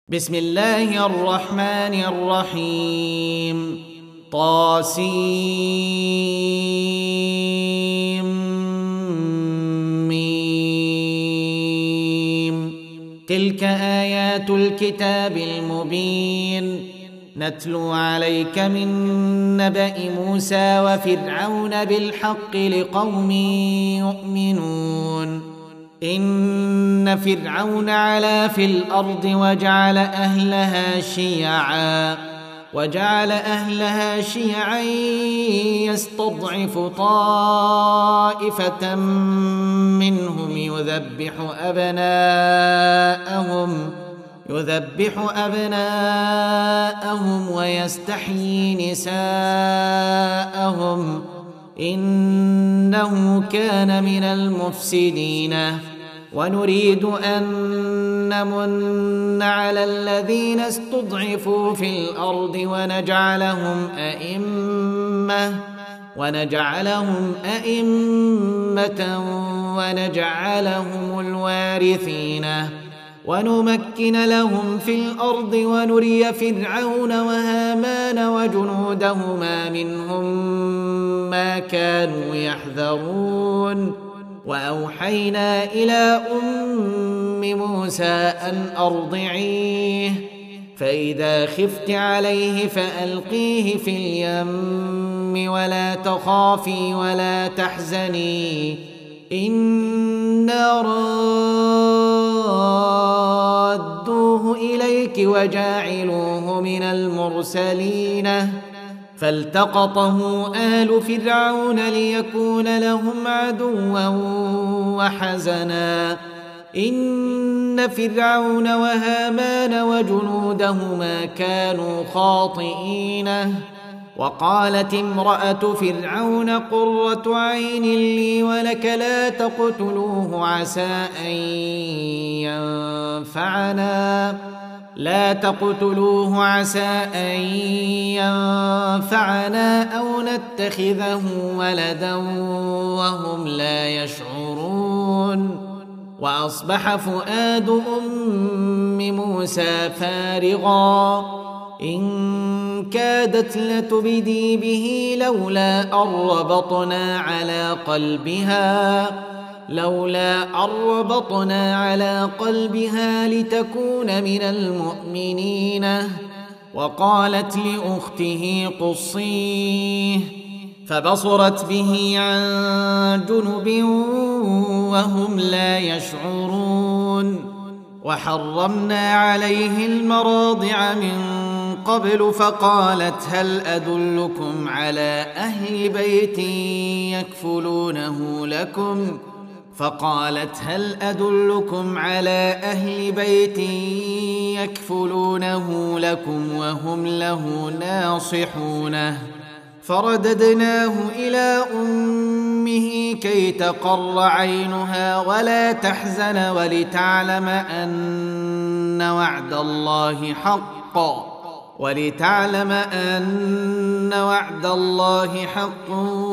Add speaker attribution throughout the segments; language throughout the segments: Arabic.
Speaker 1: بسم الله الرحمن الرحيم طاسيم تلك آيات الكتاب المبين نتلو عليك من نبأ موسى وفرعون بالحق لقوم يؤمنون إن فرعون علا في الأرض وجعل أهلها شيعا يستضعف طائفة منهم يذبح أبناءهم ويستحيي نساءهم إنه كان من المفسدين ونريد أن نمن على الذين استضعفوا في الأرض ونجعلهم أئمة ونجعلهم الوارثين ونمكن لهم في الأرض ونري فرعون وهامان وجنودهما منهم ما كانوا يحذرون وأوحينا إلى أم موسى أن أرضعيه فإذا خفت عليه فألقيه في اليم ولا تخافي ولا تحزني إنا رادوه إليك وجاعلوه من المرسلين فالتقطه آل فرعون ليكون لهم عدوا وحزنا إن فرعون وهامان وجنودهما كانوا خاطئين وقالت امرأة فرعون قرة عين لي ولك لا تقتلوه عسى أن ينفعنا أو نتخذه ولدا وهم لا يشعرون وأصبح فؤاد أم موسى فارغا إن كادت لتبدي به لولا أن ربطنا على قلبها لتكون من المؤمنين وقالت لأخته قصيه فبصرت به عن جنب وهم لا يشعرون وحرمنا عليه المراضع من قبل فقالت هل أدلكم على أهل بيت يكفلونه لكم وهم له ناصحونه فرددناه إلى أمه كي تقر عينها ولا تحزن ولتعلم أن وعد الله حق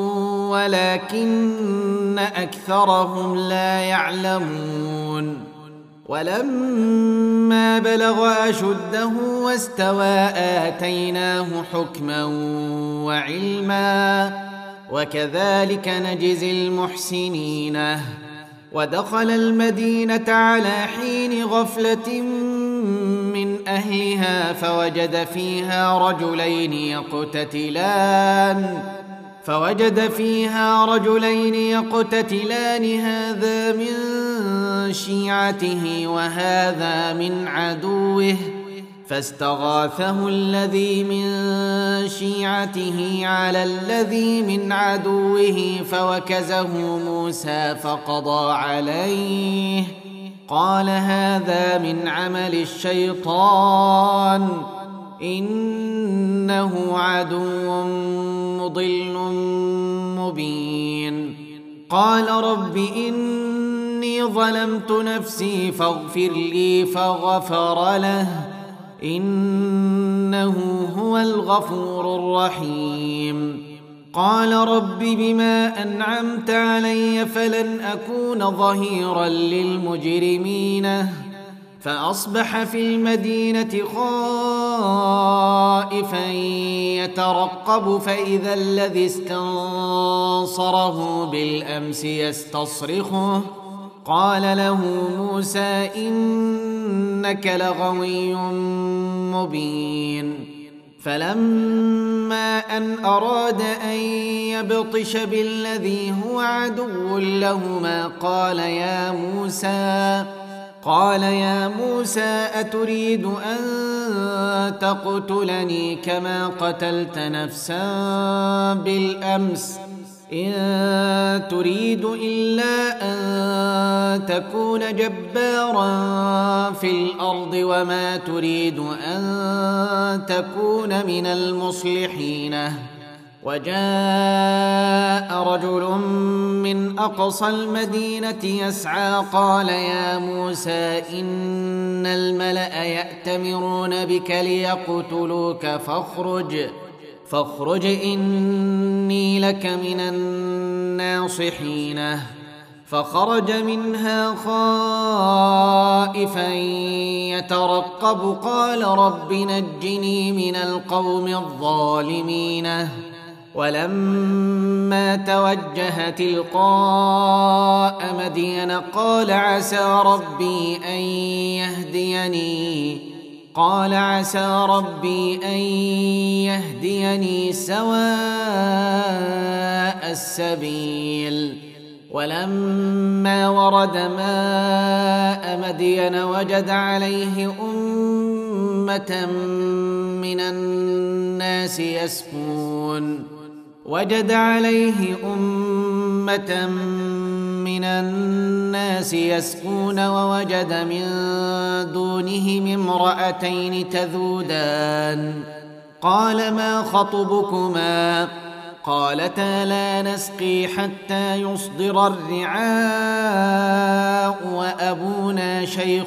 Speaker 1: ولكن أكثرهم لا يعلمون ولما بلغ أشده واستوى آتيناه حكما وعلما وكذلك نجزي المحسنين ودخل المدينة على حين غفلة من أهلها فوجد فيها رجلين يقتتلان هذا من شيعته وهذا من عدوه فاستغاثه الذي من شيعته على الذي من عدوه فوكزه موسى فقضى عليه قال هذا من عمل الشيطان إنه عدو مضل مبين قال رب إني ظلمت نفسي فاغفر لي فغفر له إنه هو الغفور الرحيم قال رب بما أنعمت علي فلن أكون ظهيرا للمجرمين فأصبح في المدينة خائفا يترقب فإذا الذي استنصره بالأمس يستصرخه قال له موسى إنك لغوي مبين فلما أن أراد أن يبطش بالذي هو عدو لهما قال يا موسى أتريد أن تقتلني كما قتلت نفسا بالأمس إن تريد إلا أن تكون جبارا في الأرض وما تريد أن تكون من المصلحين وجاء رجل من أقصى المدينة يسعى قال يا موسى إن الملأ يأتمرون بك ليقتلوك فاخرج إني لك من الناصحين فخرج منها خائفا يترقب قال رب نجني من القوم الظالمين ولما توجه تلقاء مدين قال عسى ربي أن يهديني سواء السبيل ولما ورد ماء مدين وجد عليه أمة من الناس يسقون ووجد من دونهم امرأتين تذودان قال ما خطبكما قالتا لا نسقي حتى يصدر الرعاء وأبونا شيخ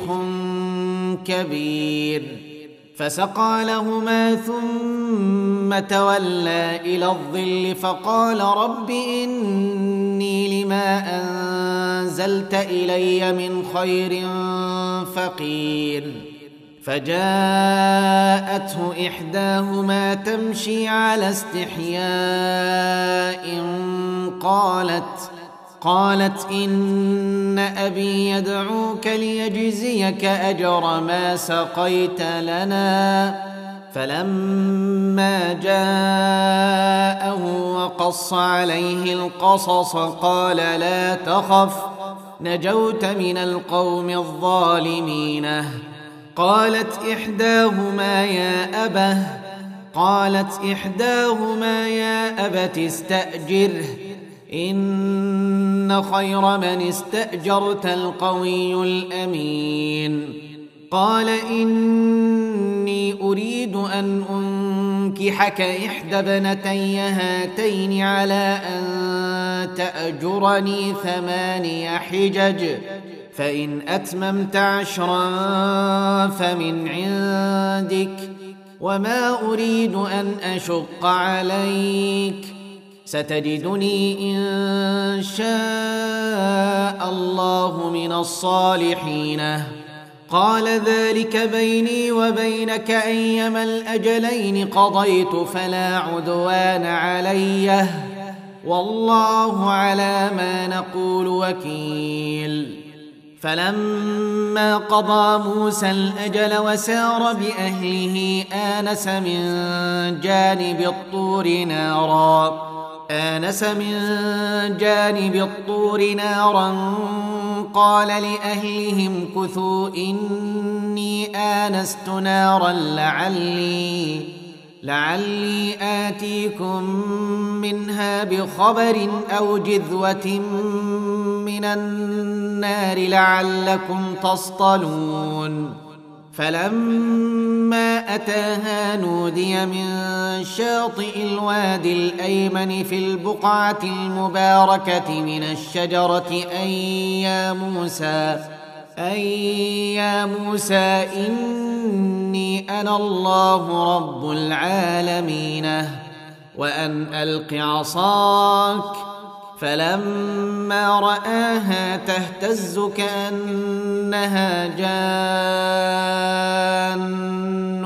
Speaker 1: كبير فسقى لهما ثم تولى إلى الظل فقال رب إني لما أنزلت إلي من خير فقير فجاءته إحداهما تمشي على استحياء قالت إن أبي يدعوك ليجزيك أجر ما سقيت لنا فلما جاءه وقص عليه القصص قال لا تخف نجوت من القوم الظالمين قالت إحداهما يا أبت استأجره إن خير من استأجرت القوي الأمين قال إني أريد أن أنكحك إحدى ابنتي هاتين على أن تأجرني 8 حجج فإن أتممت 10 فمن عندك وما أريد أن أشق عليك ستجدني إن شاء الله من الصالحين قال ذلك بيني وبينك أيما الأجلين قضيت فلا عدوان علي والله على ما نقول وكيل فلما قضى موسى الأجل وسار بأهله آنس من جانب الطور نارا قال لأهلهم كثوا إني آنست نارا لعلي آتيكم منها بخبر أو جذوة من النار لعلكم تصطلون فلما أتاها نودي من شاطئ الوادي الأيمن في البقعة المباركة من الشجرة أن يا موسى إني أنا الله رب العالمين وأن ألق عصاك فلما رآها تهتز كأنها جان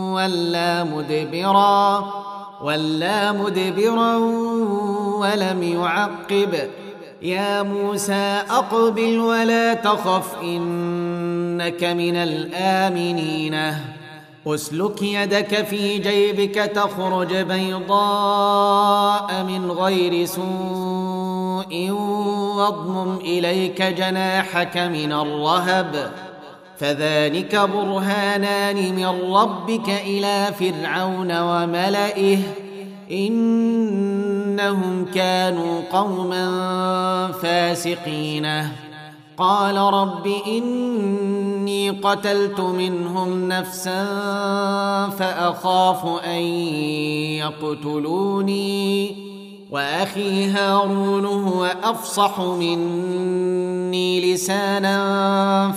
Speaker 1: ولا مدبرا ولم يعقب. يا موسى أقبل ولا تخف إنك من الآمنين. أسلك يدك في جيبك تخرج بيضاء من غير سوء واضمم إليك جناحك من الرهب فذلك برهانان من ربك إلى فرعون وملئه إنهم كانوا قوما فاسقين. قال رب إني قتلت منهم نفسا فأخاف أن يقتلوني وأخي هارون هو أفصح مني لسانا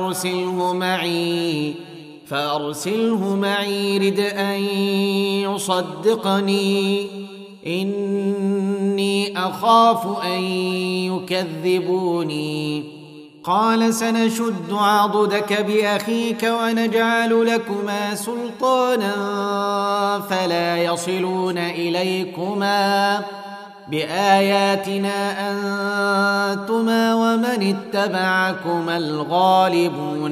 Speaker 1: فأرسله معي رد أن يصدقني إني أخاف أن يكذبوني. قال سنشد عضدك بأخيك ونجعل لكما سلطانا فلا يصلون إليكما بآياتنا أنتما ومن اتبعكما الغالبون.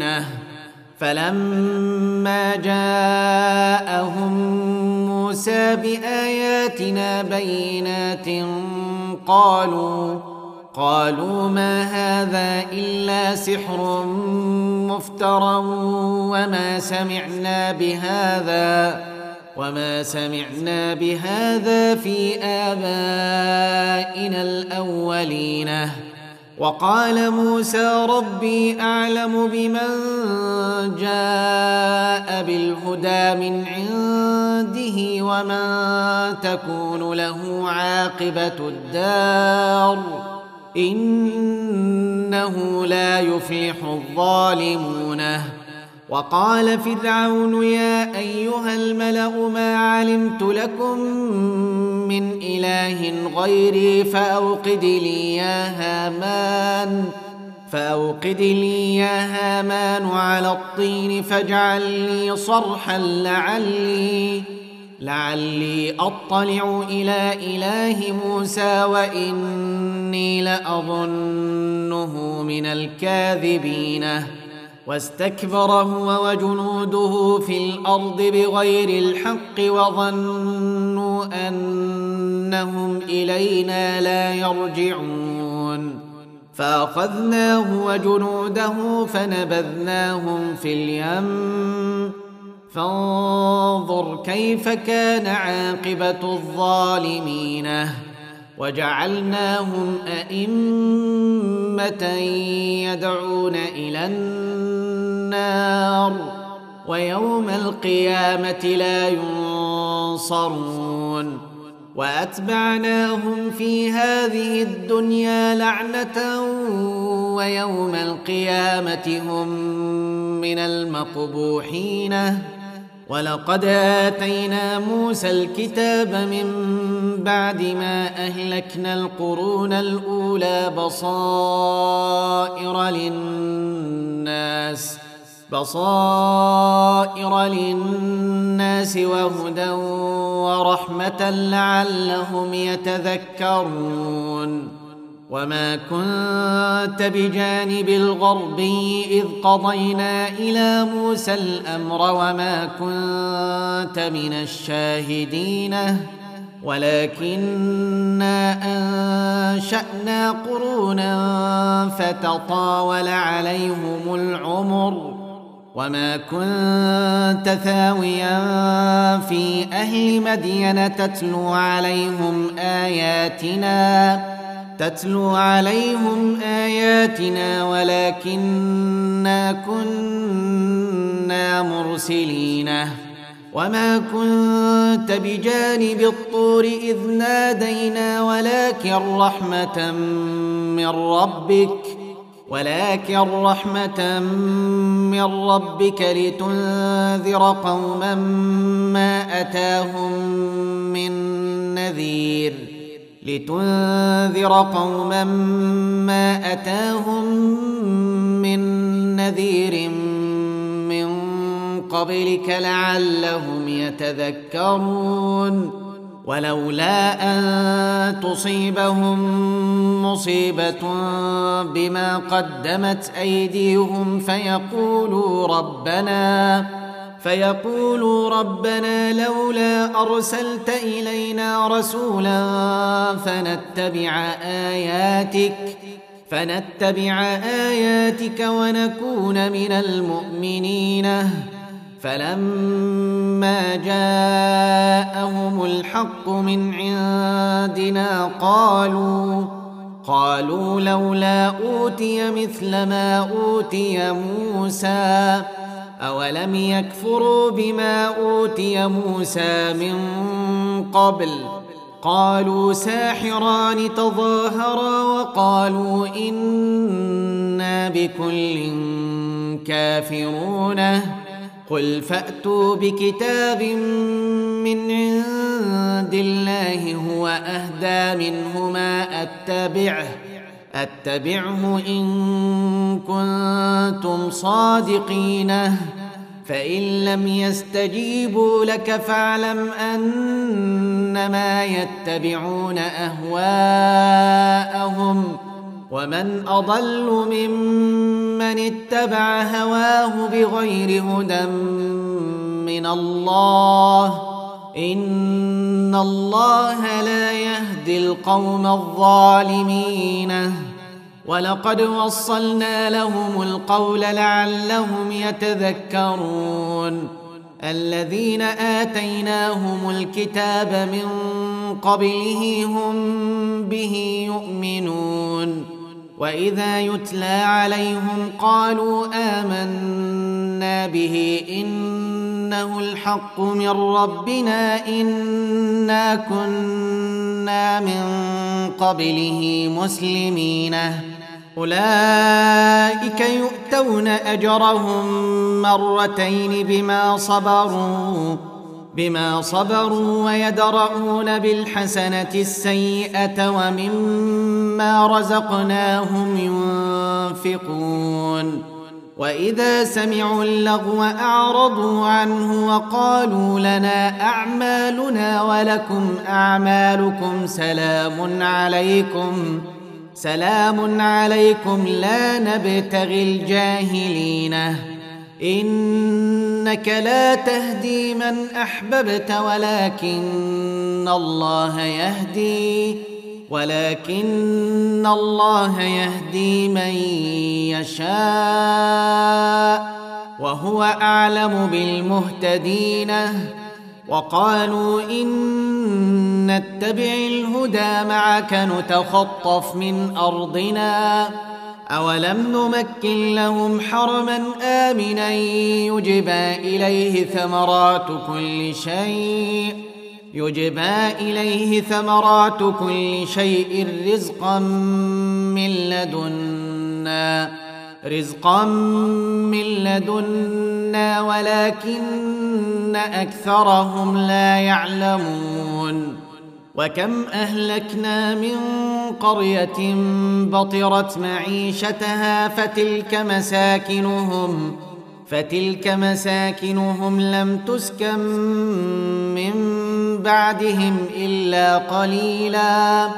Speaker 1: فلما جاءهم موسى بآياتنا بينات قالوا ما هذا إلا سحر مفترى وما سمعنا بهذا في آبائنا الأولين. وقال موسى ربي أعلم بمن جاء بالهدى من عنده ومن تكون له عاقبة الدار إنه لا يفلح الظالمون. وقال فرعون يا أيها الملأ ما علمت لكم من إله غيري فأوقد لي يا هامان على الطين فاجعل لي صرحا لعلي أطلع إلى إله موسى وإني لأظنه من الكاذبين. واستكبر هو وجنوده في الأرض بغير الحق وظنوا أنهم إلينا لا يرجعون. فأخذناه وجنوده فنبذناهم في اليم فانظر كيف كان عاقبة الظالمين. وجعلناهم أئمة يدعون إلى النار ويوم القيامة لا ينصرون. وأتبعناهم في هذه الدنيا لعنة ويوم القيامة هم من المقبوحين. ولقد آتينا موسى الكتاب من بعد ما أهلكنا القرون الأولى بصائر للناس وهدى ورحمة لعلهم يتذكرون. وما كنت بجانب الغربي إذ قضينا إلى موسى الأمر وما كنت من الشاهدين ولكننا أنشأنا قرونا فتطاول عليهم العمر وما كنت ثاويا في أهل مدين تتلو عليهم آياتنا ولكننا كنا مرسلين. وما كنت بجانب الطور إذ نادينا ولكن رحمة من ربك لتنذر قوما ما أتاهم من نذير لتنذر قوما ما أتاهم من نذير من قبلك لعلهم يتذكرون ولولا أن تصيبهم مصيبة بما قدمت أيديهم فيقولوا ربنا لولا أرسلت إلينا رسولا فنتبع آياتك ونكون من المؤمنين فلما جاءهم الحق من عندنا قالوا لولا أوتي مثل ما أوتي موسى أولم يكفروا بما أوتي موسى من قبل قالوا ساحران تظاهرا وقالوا إنا بكل كافرون قل فأتوا بكتاب من عند الله هو أهدى منهما أتبعه إن كنتم صادقين فإن لم يستجيبوا لك فاعلم أنما يتبعون أهواءهم ومن أضل ممن اتبع هواه بغير هدى من الله إن الله لا يهدي القوم الظالمين ولقد وصلنا لهم القول لعلهم يتذكرون الذين آتيناهم الكتاب من قبله هم به يؤمنون وإذا يتلى عليهم قالوا آمنا به إنه الحق من ربنا إنا كنا من قبله مسلمين أولئك يؤتون أجرهم مرتين بما صبروا ويدرؤون بالحسنة السيئة ومما رزقناهم ينفقون وإذا سمعوا اللغو أعرضوا عنه وقالوا لنا أعمالنا ولكم أعمالكم سلام عليكم لا نبتغي الجاهلين إنك لا تهدي من أحببت ولكن الله يهدي من يشاء وهو أعلم بالمهتدين وقالوا إن نتبع الهدى معك نتخطف من أرضنا أولم نمكن لهم حرما آمنا يجبى إليه ثمرات كل شيء رزقا من لدنا ولكن أكثرهم لا يعلمون وكم أهلكنا من قرية بطرت معيشتها فتلك مساكنهم لم تسكن من بعدهم إلا قليلا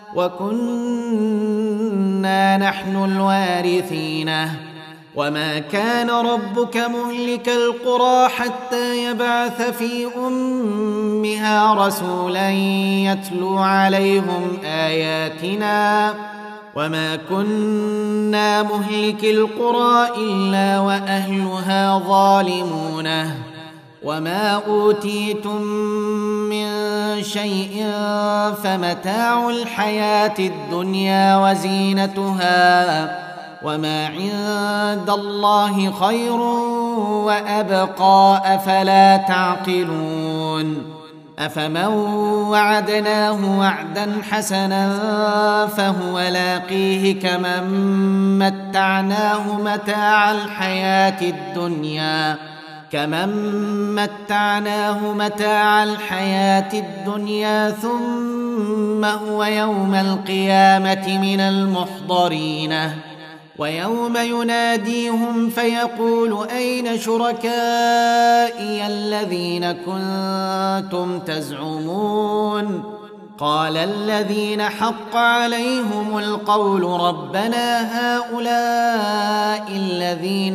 Speaker 1: وكنا نحن الوارثين وما كان ربك مهلك القرى حتى يبعث في أمها رسولا يتلو عليهم آياتنا وما كنا مهلك القرى إلا وأهلها ظالمون وما أوتيتم من شيء فمتاع الحياة الدنيا وزينتها وما عند الله خير وأبقى أفلا تعقلون أفمن وعدناه وعدا حسنا فهو لاقيه كمن متعناه متاع الحياة الدنيا كمن متعناه متاع الحياة الدنيا ثم هو يوم القيامة من المحضرين ويوم يناديهم فيقول أين شركائي الذين كنتم تزعمون قال الذين حق عليهم القول ربنا هؤلاء الذين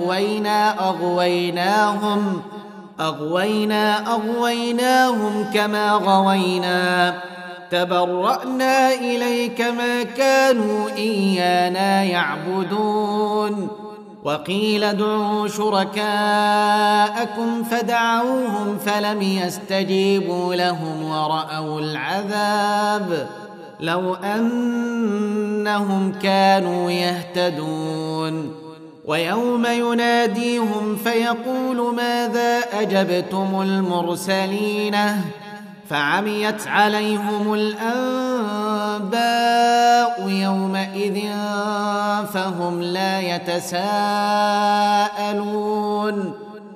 Speaker 1: أغويناهم كما غوينا تبرأنا إليك ما كانوا إيانا يعبدون وقيل ادعوا شركاءكم فدعوهم فلم يستجيبوا لهم ورأوا العذاب لو أنهم كانوا يهتدون ويوم يناديهم فيقول ماذا أجبتم المرسلين فعميت عليهم الأنباء يومئذ فهم لا يتساءلون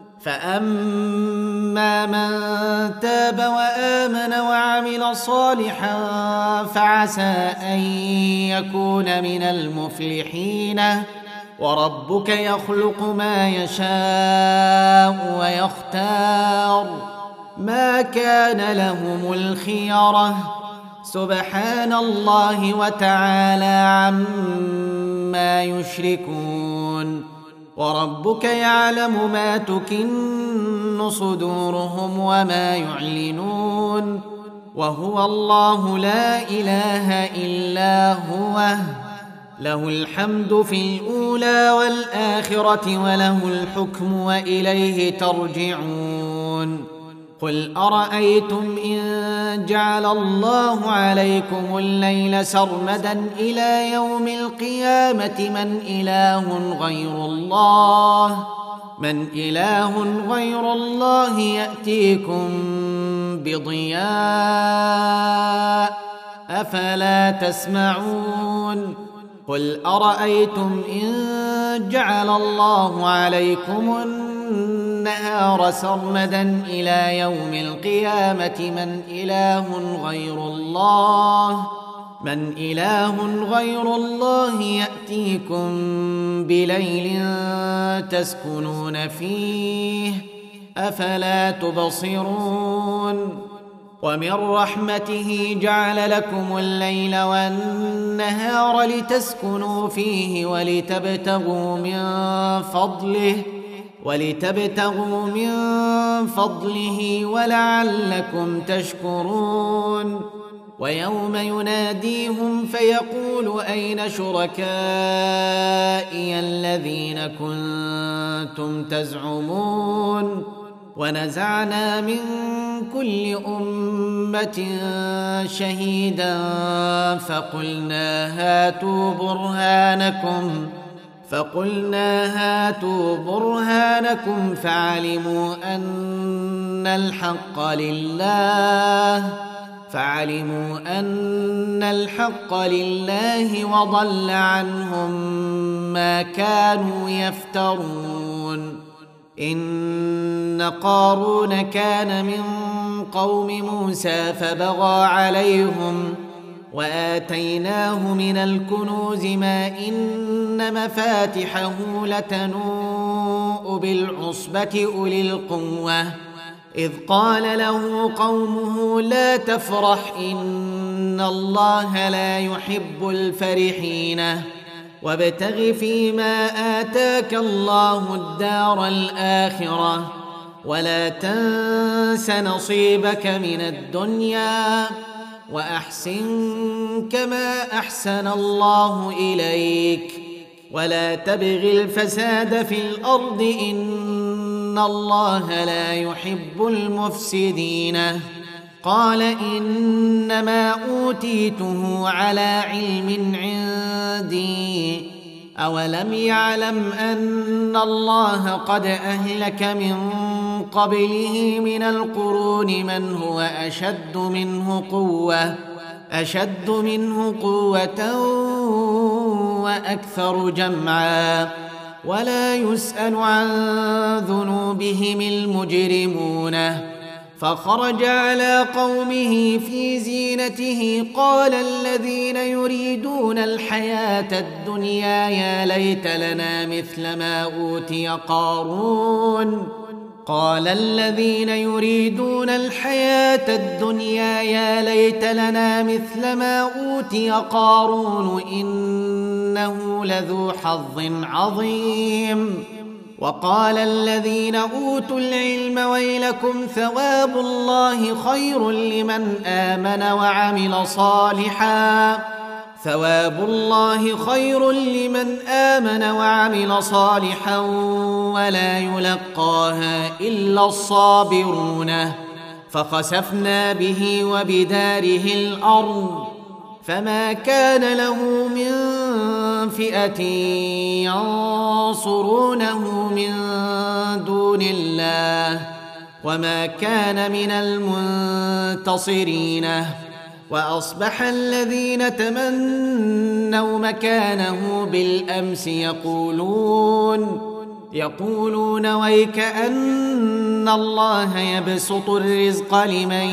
Speaker 1: فأما من تاب وآمن وعمل صالحا فعسى أن يكون من المفلحين وربك يخلق ما يشاء ويختار ما كان لهم الخيرة سبحان الله وتعالى عما يشركون وربك يعلم ما تكن صدورهم وما يعلنون وهو الله لا إله إلا هو له الحمد في الأولى والآخرة وله الحكم وإليه ترجعون قل أرأيتم إن جعل الله عليكم الليل سرمدا إلى يوم القيامة من إله غير الله يأتيكم بضياء أفلا تسمعون قل أرأيتم إن جعل الله عليكم النهار سرمدا إلى يوم القيامة من إله غير الله يأتيكم بليل تسكنون فيه أفلا تبصرون ومن رحمته جعل لكم الليل والنهار لتسكنوا فيه ولتبتغوا من فضله ولعلكم تشكرون ويوم يناديهم فيقول أين شركائي الذين كنتم تزعمون ونزعنا من كل أمة شهيدا فقلنا هاتوا برهانكم فعلموا أن الحق لله وضل عنهم ما كانوا يفترون إن قارون كان من قوم موسى فبغى عليهم وآتيناه من الكنوز ما إن مفاتحه لتنوء بالعصبة أولي القوة إذ قال له قومه لا تفرح إن الله لا يحب الفرحين وابتغ فيما آتاك الله الدار الآخرة ولا تنس نصيبك من الدنيا وأحسن كما أحسن الله إليك ولا تبغ الفساد في الأرض إن الله لا يحب المفسدين قال إنما أوتيته على علم عندي أولم يعلم أن الله قد أهلك من قبله من القرون من هو أشد منه قوة وأكثر جمعا ولا يسأل عن ذنوبهم المجرمون. فخرج على قومه في زينته قال الذين يريدون الحياة الدنيا يا ليت لنا مثل ما أوتي قارون. قال الذين يريدون الحياة الدنيا يا ليت لنا مثل ما أوتي قارون إنه لذو حظ عظيم. وقال الذين أوتوا العلم ويلكم ثواب الله خير لمن آمن وعمل صالحا ولا يلقاها إلا الصابرون. فخسفنا به وبداره الأرض فما كان له من فئة ينصرونه من دون الله وما كان من المنتصرين. وأصبح الذين تمنوا مكانه بالأمس يقولون ويك أن الله يبسط الرزق لمن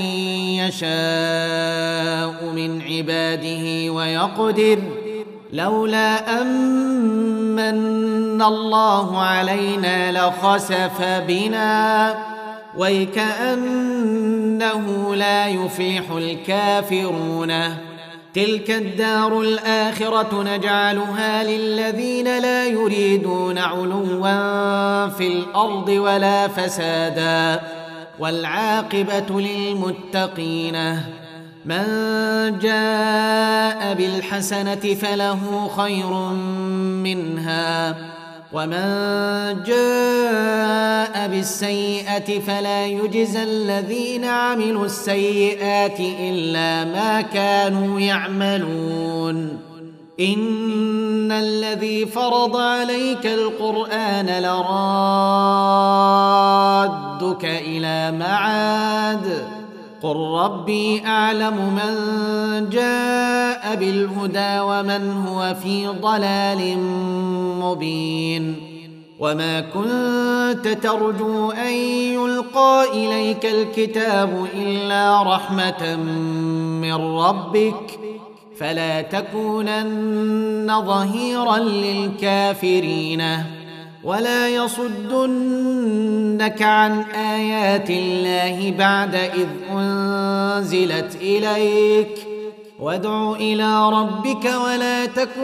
Speaker 1: يشاء من عباده ويقدر لولا أمن الله علينا لخسف بنا ويكأنه لا يفلح الكافرون. تلك الدار الآخرة نجعلها للذين لا يريدون علوا في الأرض ولا فسادا والعاقبة للمتقين. من جاء بالحسنة فله خير منها ومن جاء بالسيئة فلا يجزى الذين عملوا السيئات إلا ما كانوا يعملون. إن الذي فرض عليك القرآن لرادك إلى معاد قل ربي أعلم من جاء بالهدى ومن هو في ضلال مبين. وما كنت ترجو أن يلقى إليك الكتاب إلا رحمة من ربك فلا تكونن ظهيرا للكافرين. ولا يصدنك عن آيات الله بعد إذ أنزلت إليك وادع إلى ربك ولا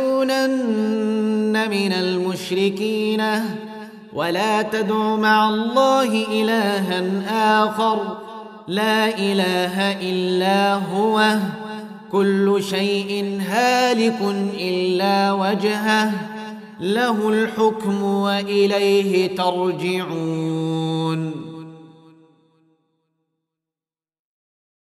Speaker 1: تكونن من المشركين. ولا تدع مع الله إلها آخر لا إله إلا هو كل شيء هالك إلا وجهه له الحكم وإليه ترجعون.